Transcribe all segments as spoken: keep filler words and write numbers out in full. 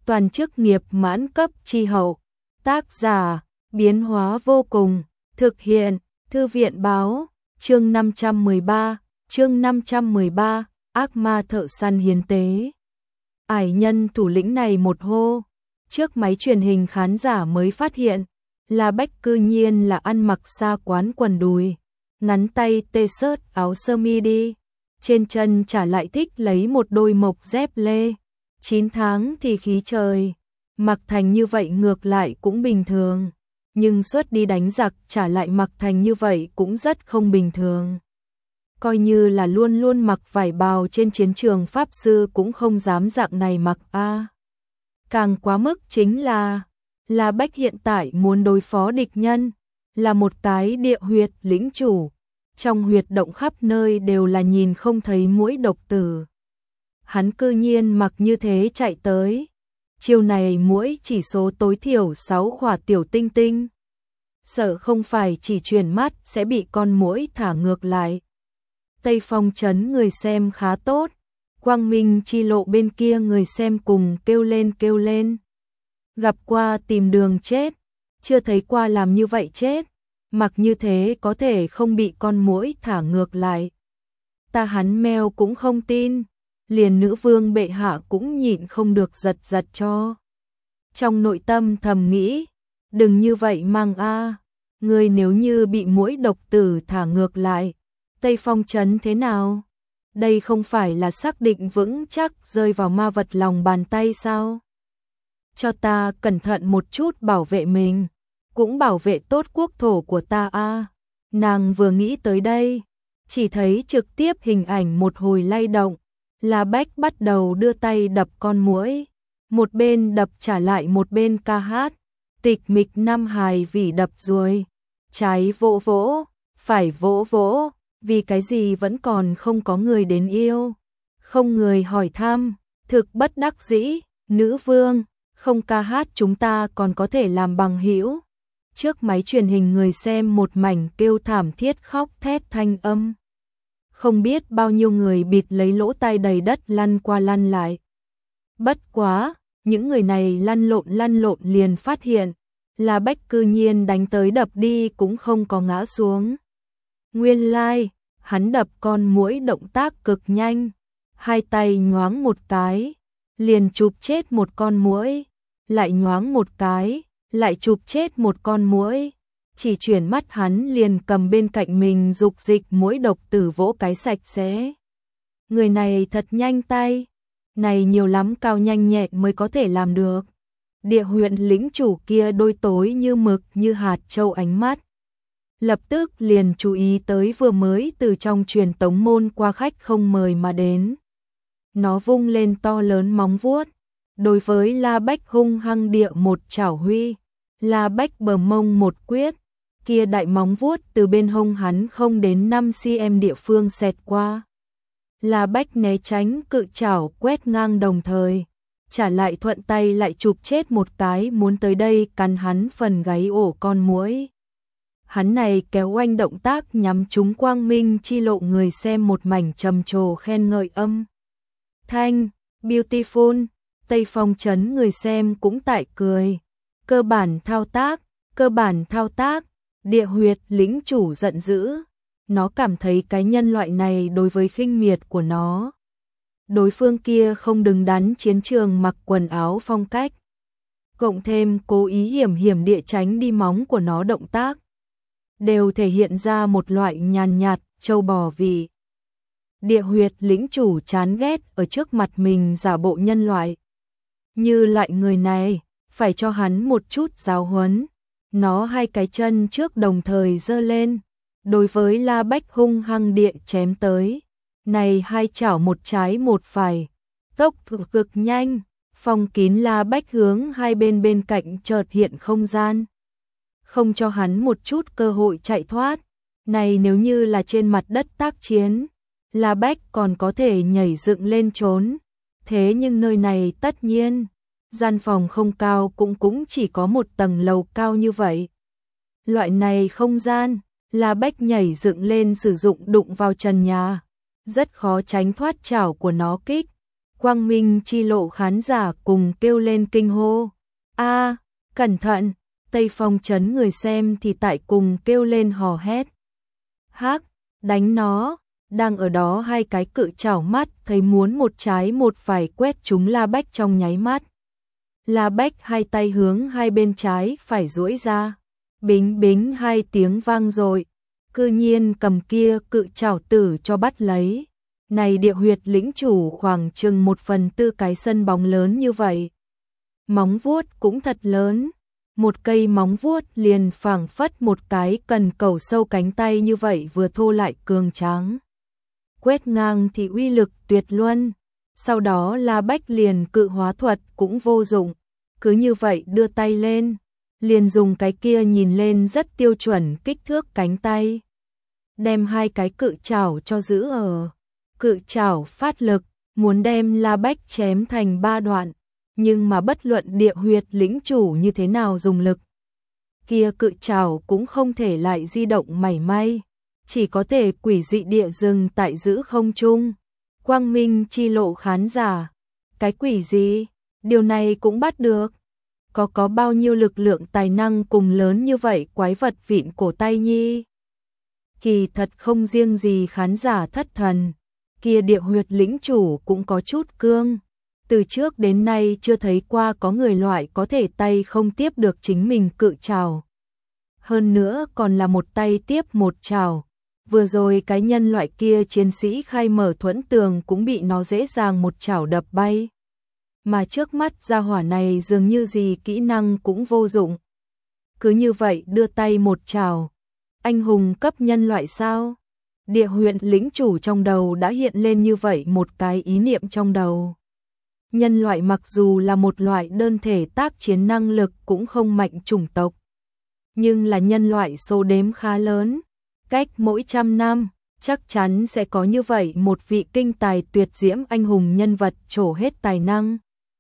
toàn chức nghiệp mãn cấp chi hậu. Tác giả, biến hóa vô cùng, thực hiện, thư viện báo, chương năm trăm mười ba, chương năm trăm mười ba, ác ma thợ săn hiến tế. Ải nhân thủ lĩnh này một hô, trước máy truyền hình khán giả mới phát hiện, La Bách cư nhiên là ăn mặc xa quán quần đùi, ngắn tay t-shirt áo sơ mi đi, trên chân trả lại thích lấy một đôi mộc dép lê. chín tháng thì khí trời, mặc thành như vậy ngược lại cũng bình thường, nhưng suốt đi đánh giặc trả lại mặc thành như vậy cũng rất không bình thường. Coi như là luôn luôn mặc vải bào trên chiến trường pháp sư cũng không dám dạng này mặc a. À. Càng quá mức chính là La Bách hiện tại muốn đối phó địch nhân, là một cái địa huyệt lĩnh chủ, trong huyệt động khắp nơi đều là nhìn không thấy muỗi độc tử. Hắn cư nhiên mặc như thế chạy tới. Chiều này muỗi chỉ số tối thiểu sáu khỏa tiểu tinh tinh. Sợ không phải chỉ chuyển mắt sẽ bị con muỗi thả ngược lại. Tây Phong trấn người xem khá tốt, Quang Minh chi lộ bên kia người xem cùng kêu lên kêu lên. Gặp qua tìm đường chết, chưa thấy qua làm như vậy chết, mặc như thế có thể không bị con muỗi thả ngược lại. Ta hắn mèo cũng không tin, liền nữ vương bệ hạ cũng nhịn không được giật giật cho. Trong nội tâm thầm nghĩ, đừng như vậy mang a, người nếu như bị muỗi độc tử thả ngược lại, Tây Phong trấn thế nào? Đây không phải là xác định vững chắc rơi vào ma vật lòng bàn tay sao? Cho ta cẩn thận một chút bảo vệ mình, cũng bảo vệ tốt quốc thổ của ta a. Nàng vừa nghĩ tới đây, chỉ thấy trực tiếp hình ảnh một hồi lay động, La Bách bắt đầu đưa tay đập con muỗi, một bên đập trả lại một bên ca hát, tịch mịch năm hài vì đập ruồi, trái vỗ vỗ, phải vỗ vỗ, vì cái gì vẫn còn không có người đến yêu, không người hỏi thăm, thực bất đắc dĩ, nữ vương, không ca hát chúng ta còn có thể làm bằng hữu. Trước máy truyền hình người xem một mảnh kêu thảm thiết khóc thét thanh âm. Không biết bao nhiêu người bịt lấy lỗ tai đầy đất lăn qua lăn lại. Bất quá, những người này lăn lộn lăn lộn liền phát hiện, La Bách cư nhiên đánh tới đập đi cũng không có ngã xuống. Nguyên lai, like, hắn đập con muỗi động tác cực nhanh, hai tay nhoáng một cái, liền chụp chết một con muỗi, lại nhoáng một cái, lại chụp chết một con muỗi. Chỉ chuyển mắt hắn liền cầm bên cạnh mình dục dịch muỗi độc tử vỗ cái sạch sẽ. Người này thật nhanh tay, này nhiều lắm cao nhanh nhẹn mới có thể làm được. Địa huyện lĩnh chủ kia đôi tối như mực như hạt châu ánh mắt. Lập tức liền chú ý tới vừa mới từ trong truyền tống môn qua khách không mời mà đến. Nó vung lên to lớn móng vuốt, đối với La Bách hung hăng địa một chảo huy. La Bách bờ mông một quyết, kia đại móng vuốt từ bên hông hắn không đến năm xăng-ti-mét địa phương xẹt qua. La Bách né tránh cự chảo quét ngang đồng thời, trả lại thuận tay lại chụp chết một cái muốn tới đây cắn hắn phần gáy ổ con muỗi. Hắn này kéo oanh động tác nhắm trúng Quang Minh chi lộ người xem một mảnh trầm trồ khen ngợi âm. Thanh, beautiful, Tây Phong trấn người xem cũng tại cười. Cơ bản thao tác, cơ bản thao tác, địa huyệt lĩnh chủ giận dữ. Nó cảm thấy cái nhân loại này đối với khinh miệt của nó. Đối phương kia không đứng đắn chiến trường mặc quần áo phong cách. Cộng thêm cố ý hiểm hiểm địa tránh đi móng của nó động tác. Đều thể hiện ra một loại nhàn nhạt, trâu bò vị. Địa huyệt lĩnh chủ chán ghét ở trước mặt mình giả bộ nhân loại. Như loại người này, phải cho hắn một chút giáo huấn. Nó hai cái chân trước đồng thời giơ lên, đối với La Bách hung hăng địa chém tới. Này hai chảo một trái một phải, tốc cực nhanh, phong kín La Bách hướng hai bên bên cạnh chợt hiện không gian. Không cho hắn một chút cơ hội chạy thoát. Này nếu như là trên mặt đất tác chiến, La Bách còn có thể nhảy dựng lên trốn. Thế nhưng nơi này tất nhiên, gian phòng không cao cũng cũng chỉ có một tầng lầu cao như vậy. Loại này không gian, La Bách nhảy dựng lên sử dụng đụng vào trần nhà, rất khó tránh thoát chảo của nó kích. Quang Minh chi lộ khán giả cùng kêu lên kinh hô. A, cẩn thận, Tây Phong trấn người xem thì tại cùng kêu lên hò hét. Hắc, đánh nó, đang ở đó hai cái cự chảo mắt thấy muốn một trái một phải quét chúng La Bách trong nháy mắt. La Bách hai tay hướng hai bên trái phải duỗi ra, bính bính hai tiếng vang rồi, cư nhiên cầm kia cự chảo tử cho bắt lấy. Này địa huyệt lĩnh chủ khoảng chừng một phần tư cái sân bóng lớn như vậy. Móng vuốt cũng thật lớn, một cây móng vuốt liền phảng phất một cái cần cầu sâu cánh tay như vậy vừa thô lại cường tráng. Quét ngang thì uy lực tuyệt luân, sau đó La Bách liền cự hóa thuật cũng vô dụng, cứ như vậy đưa tay lên, liền dùng cái kia nhìn lên rất tiêu chuẩn kích thước cánh tay. Đem hai cái cự chảo cho giữ ở. Cự chảo phát lực, muốn đem La Bách chém thành ba đoạn, nhưng mà bất luận địa huyệt lĩnh chủ như thế nào dùng lực. Kia cự chảo cũng không thể lại di động mảy may, chỉ có thể quỷ dị địa dừng tại giữ không trung. Quang Minh chi lộ khán giả, cái quỷ gì, điều này cũng bắt được. Có có bao nhiêu lực lượng tài năng cùng lớn như vậy quái vật vịn cổ tay nhi. Kỳ thật không riêng gì khán giả thất thần. Kia địa huyệt lĩnh chủ cũng có chút cương, từ trước đến nay chưa thấy qua có người loại có thể tay không tiếp được chính mình cự chảo. Hơn nữa còn là một tay tiếp một chảo, vừa rồi cái nhân loại kia chiến sĩ khai mở thuẫn tường cũng bị nó dễ dàng một chảo đập bay. Mà trước mắt gia hỏa này dường như gì kỹ năng cũng vô dụng. Cứ như vậy đưa tay một chảo, anh hùng cấp nhân loại sao? Địa huyện lĩnh chủ trong đầu đã hiện lên như vậy một cái ý niệm trong đầu. Nhân loại mặc dù là một loại đơn thể tác chiến năng lực cũng không mạnh chủng tộc, nhưng là nhân loại số đếm khá lớn, cách mỗi trăm năm, chắc chắn sẽ có như vậy một vị kinh tài tuyệt diễm anh hùng nhân vật trổ hết tài năng.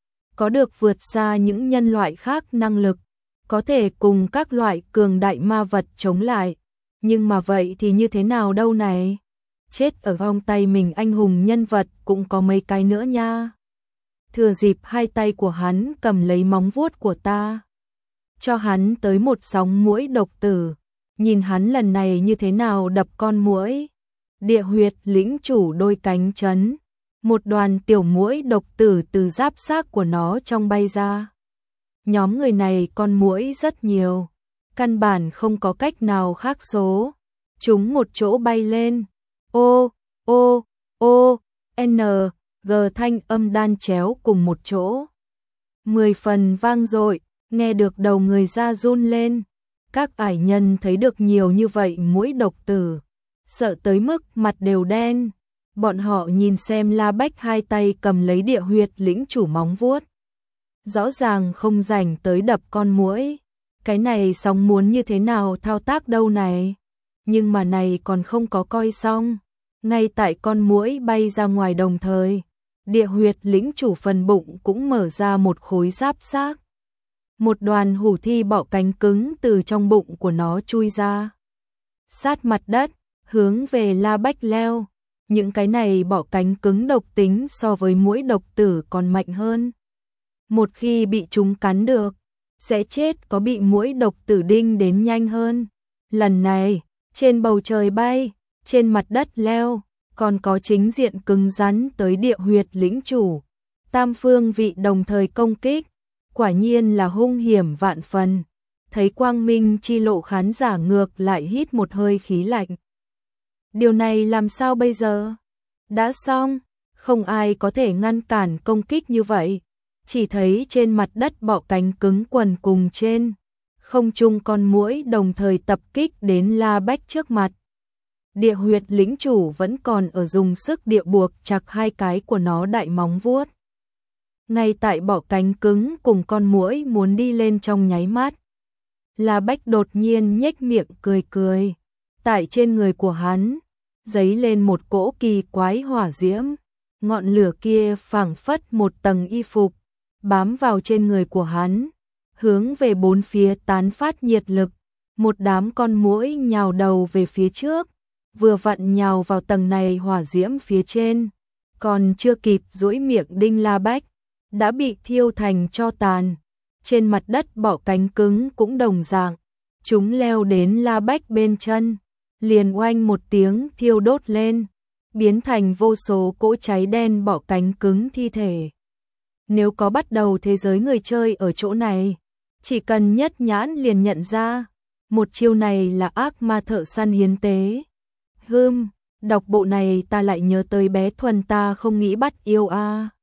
Có được vượt xa những nhân loại khác năng lực, có thể cùng các loại cường đại ma vật chống lại. Nhưng mà vậy thì như thế nào đâu này? Chết ở vòng tay mình anh hùng nhân vật cũng có mấy cái nữa nha. Thừa dịp hai tay của hắn cầm lấy móng vuốt của ta, cho hắn tới một sóng muỗi độc tử, nhìn hắn lần này như thế nào đập con muỗi. Địa huyệt lĩnh chủ đôi cánh chấn, một đoàn tiểu muỗi độc tử từ giáp xác của nó trong bay ra. Nhóm người này con muỗi rất nhiều, căn bản không có cách nào khác số. Chúng một chỗ bay lên. Ô, ô, ô, n, g thanh âm đan chéo cùng một chỗ. Mười phần vang dội, nghe được đầu người ra run lên. Các ải nhân thấy được nhiều như vậy muỗi độc tử, sợ tới mức mặt đều đen. Bọn họ nhìn xem La Bách hai tay cầm lấy địa huyệt lĩnh chủ móng vuốt, rõ ràng không rảnh tới đập con muỗi. Cái này xong muốn như thế nào thao tác đâu này. Nhưng mà này còn không có coi xong. Ngay tại con muỗi bay ra ngoài đồng thời, địa huyệt lĩnh chủ phần bụng cũng mở ra một khối giáp xác. Một đoàn hủ thi bọ cánh cứng từ trong bụng của nó chui ra, sát mặt đất, hướng về La Bách leo. Những cái này bọ cánh cứng độc tính so với muỗi độc tử còn mạnh hơn. Một khi bị chúng cắn được, sẽ chết có bị muỗi độc tử đinh đến nhanh hơn. Lần này, trên bầu trời bay, trên mặt đất leo, còn có chính diện cứng rắn tới địa huyệt lĩnh chủ. Tam phương vị đồng thời công kích, quả nhiên là hung hiểm vạn phần. Thấy Quang Minh chi lộ khán giả ngược lại hít một hơi khí lạnh. Điều này làm sao bây giờ? Đã xong, không ai có thể ngăn cản công kích như vậy. Chỉ thấy trên mặt đất bọ cánh cứng quần cùng trên không trung con muỗi đồng thời tập kích đến La Bách trước mặt. Địa huyệt lĩnh chủ vẫn còn ở dùng sức địa buộc chặt hai cái của nó đại móng vuốt. Ngay tại bọ cánh cứng cùng con muỗi muốn đi lên trong nháy mắt, La Bách đột nhiên nhếch miệng cười cười. Tại trên người của hắn dấy lên một cỗ kỳ quái hỏa diễm, ngọn lửa kia phảng phất một tầng y phục bám vào trên người của hắn, hướng về bốn phía tán phát nhiệt lực. Một đám con muỗi nhào đầu về phía trước, vừa vặn nhào vào tầng này hỏa diễm phía trên. còn chưa kịp duỗi miệng Đinh La Bách, đã bị thiêu thành tro tàn. Trên mặt đất bọ cánh cứng cũng đồng dạng, chúng leo đến La Bách bên chân, liền oanh một tiếng thiêu đốt lên, biến thành vô số cỗ cháy đen bọ cánh cứng thi thể. Nếu có bắt đầu thế giới người chơi ở chỗ này, chỉ cần nhất nhãn liền nhận ra, một chiêu này là ác ma thợ săn hiến tế. Hừm, đọc bộ này ta lại nhớ tới bé Thuần ta không nghĩ bắt yêu a. À.